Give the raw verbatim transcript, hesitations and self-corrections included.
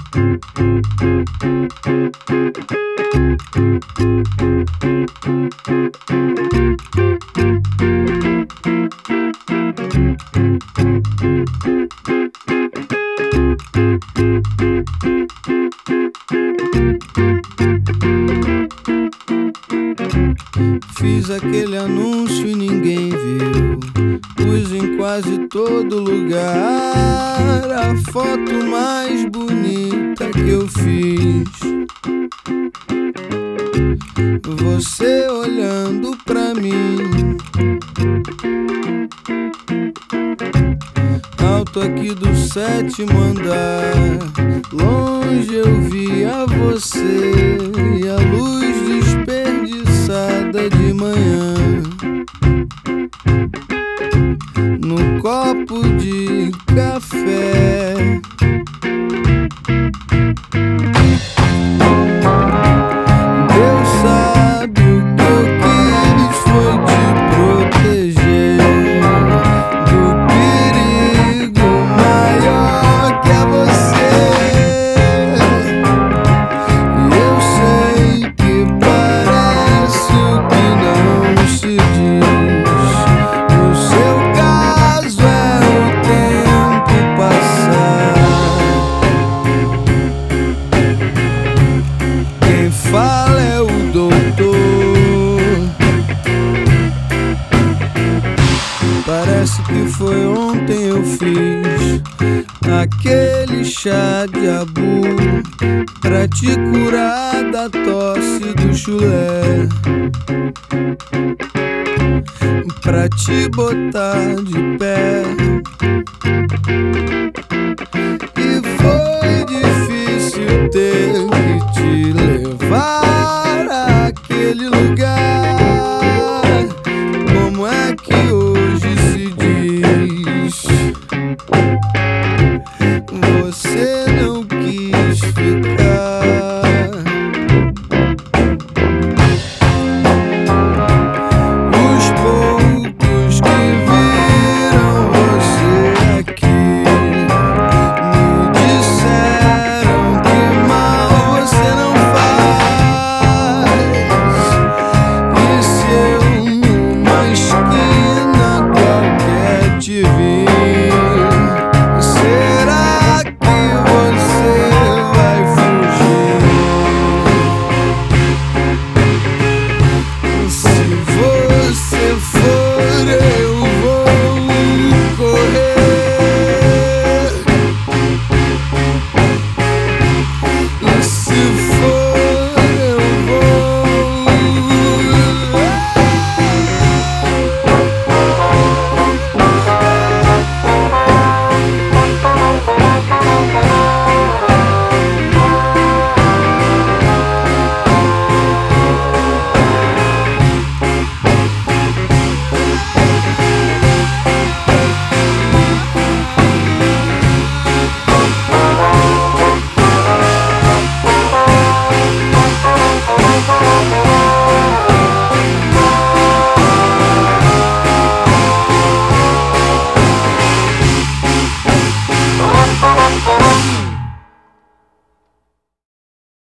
Fiz aquele anúncio e ninguém viu. Pus em quase todo lugar a foto mais bonita que eu fiz. Você olhando pra mim, alto aqui do sétimo andar. Longe eu via você e a luz desperdiçada de manhã no copo de café. Deus sabe o que eu quis foi te proteger do perigo maior que é você. E eu sei que parece o que não se diz. No seu caso é o tempo passar. Quem fala é o doutor. Parece que foi ontem eu fiz aquele chá de abu pra te curar da tosse do chulé, pra te botar de pé.